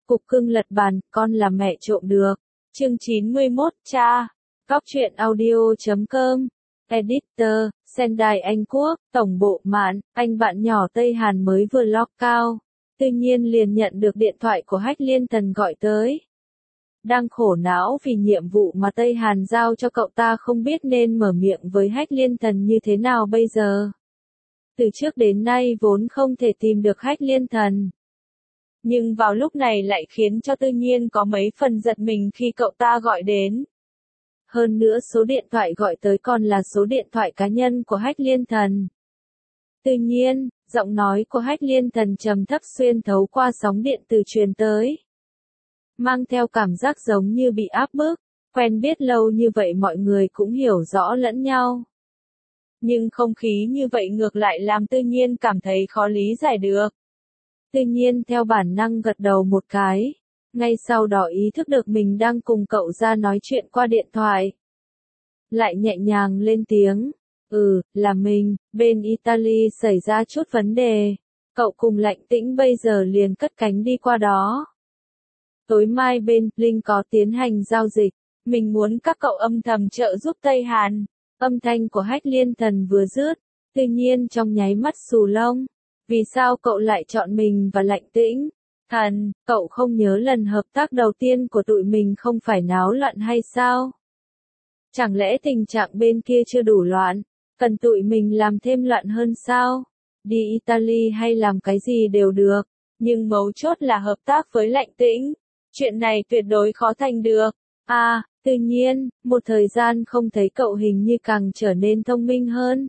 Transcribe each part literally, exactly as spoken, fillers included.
Cục cưng lật bàn, con là mẹ trộm được. Chương chín mươi mốt, cha. Góc truyện audio chấm com. Editor, Sendai Anh Quốc, Tổng bộ Mạn, anh bạn nhỏ Tây Hàn mới vừa lock cao. Tự nhiên liền nhận được điện thoại của Hách Liên Thần gọi tới. Đang khổ não vì nhiệm vụ mà Tây Hàn giao cho cậu ta không biết nên mở miệng với Hách Liên Thần như thế nào bây giờ. Từ trước đến nay vốn không thể tìm được Hách Liên Thần. Nhưng vào lúc này lại khiến cho Tự Nhiên có mấy phần giật mình khi cậu ta gọi đến. Hơn nữa số điện thoại gọi tới còn là số điện thoại cá nhân của Hách Liên Thần. Tự nhiên, giọng nói của Hách Liên Thần trầm thấp xuyên thấu qua sóng điện từ truyền tới. Mang theo cảm giác giống như bị áp bức, quen biết lâu như vậy mọi người cũng hiểu rõ lẫn nhau. Nhưng không khí như vậy ngược lại làm Tự Nhiên cảm thấy khó lý giải được. Tự Nhiên theo bản năng gật đầu một cái, ngay sau đó ý thức được mình đang cùng cậu ra nói chuyện qua điện thoại. Lại nhẹ nhàng lên tiếng, ừ, là mình, bên Italy xảy ra chút vấn đề, cậu cùng Lạnh Tĩnh bây giờ liền cất cánh đi qua đó. Tối mai bên Linh có tiến hành giao dịch, mình muốn các cậu âm thầm trợ giúp Tây Hàn. Âm thanh của Hách Liên Thần vừa dứt, Tự Nhiên trong nháy mắt xù lông. Vì sao cậu lại chọn mình và Lạnh Tĩnh? Thần, cậu không nhớ lần hợp tác đầu tiên của tụi mình không phải náo loạn hay sao? Chẳng lẽ tình trạng bên kia chưa đủ loạn, cần tụi mình làm thêm loạn hơn sao? Đi Italy hay làm cái gì đều được, nhưng mấu chốt là hợp tác với Lạnh Tĩnh. Chuyện này tuyệt đối khó thành được. À, Tự Nhiên, một thời gian không thấy cậu hình như càng trở nên thông minh hơn.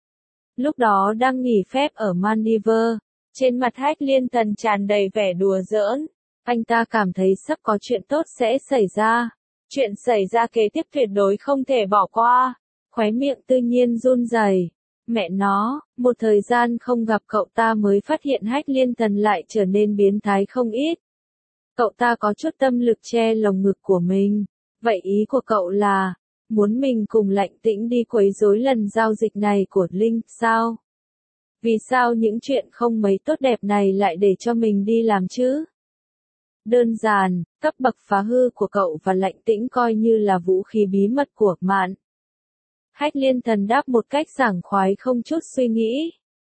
Lúc đó đang nghỉ phép ở Maldives, trên mặt Hách Liên Thần tràn đầy vẻ đùa giỡn. Anh ta cảm thấy sắp có chuyện tốt sẽ xảy ra. Chuyện xảy ra kế tiếp tuyệt đối không thể bỏ qua. Khóe miệng Tự Nhiên run rẩy. Mẹ nó, một thời gian không gặp cậu ta mới phát hiện Hách Liên Thần lại trở nên biến thái không ít. Cậu ta có chút tâm lực che lồng ngực của mình. Vậy ý của cậu là, muốn mình cùng Lạnh Tĩnh đi quấy rối lần giao dịch này của Linh, sao? Vì sao những chuyện không mấy tốt đẹp này lại để cho mình đi làm chứ? Đơn giản, cấp bậc phá hư của cậu và Lạnh Tĩnh coi như là vũ khí bí mật của Mạn. Hách Liên Thần đáp một cách sảng khoái không chút suy nghĩ.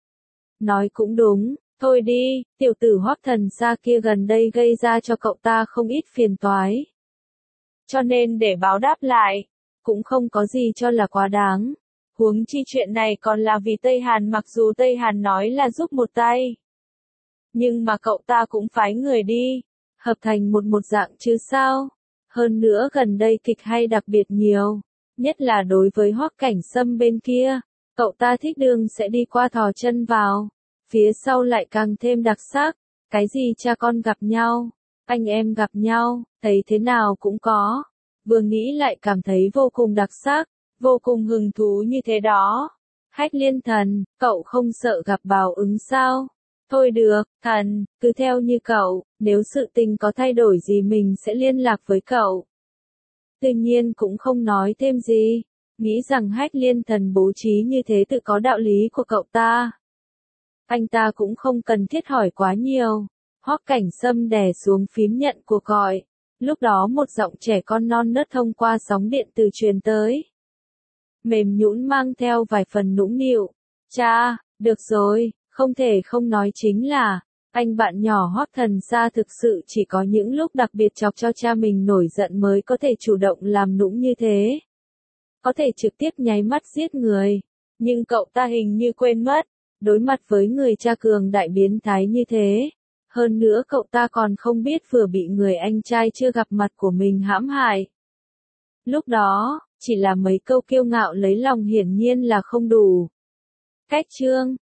Nói cũng đúng, thôi đi, tiểu tử Hoắc Thần Sa kia gần đây gây ra cho cậu ta không ít phiền toái. Cho nên để báo đáp lại, cũng không có gì cho là quá đáng. Huống chi chuyện này còn là vì Tây Hàn, mặc dù Tây Hàn nói là giúp một tay. Nhưng mà cậu ta cũng phái người đi, hợp thành một một dạng chứ sao. Hơn nữa gần đây kịch hay đặc biệt nhiều, nhất là đối với Hoắc Cảnh Sâm bên kia, cậu ta thích đường sẽ đi qua thò chân vào. Phía sau lại càng thêm đặc sắc, cái gì cha con gặp nhau, anh em gặp nhau, thấy thế nào cũng có. Vừa nghĩ lại cảm thấy vô cùng đặc sắc, vô cùng hứng thú như thế đó. Hách Liên Thần, cậu không sợ gặp báo ứng sao? Thôi được, thần, cứ theo như cậu, nếu sự tình có thay đổi gì mình sẽ liên lạc với cậu. Tự Nhiên cũng không nói thêm gì, nghĩ rằng Hách Liên Thần bố trí như thế tự có đạo lý của cậu ta. Anh ta cũng không cần thiết hỏi quá nhiều. Hoắc Cảnh Sâm đè xuống phím nhận cuộc gọi. Lúc đó một giọng trẻ con non nớt thông qua sóng điện từ truyền tới. Mềm nhũn mang theo vài phần nũng nịu. Cha, được rồi, không thể không nói chính là, anh bạn nhỏ Hoắc Thần Sa thực sự chỉ có những lúc đặc biệt chọc cho cha mình nổi giận mới có thể chủ động làm nũng như thế. Có thể trực tiếp nháy mắt giết người. Nhưng cậu ta hình như quên mất, đối mặt với người cha cường đại biến thái như thế. Hơn nữa cậu ta còn không biết vừa bị người anh trai chưa gặp mặt của mình hãm hại. Lúc đó, chỉ là mấy câu kiêu ngạo lấy lòng hiển nhiên là không đủ. Cách chương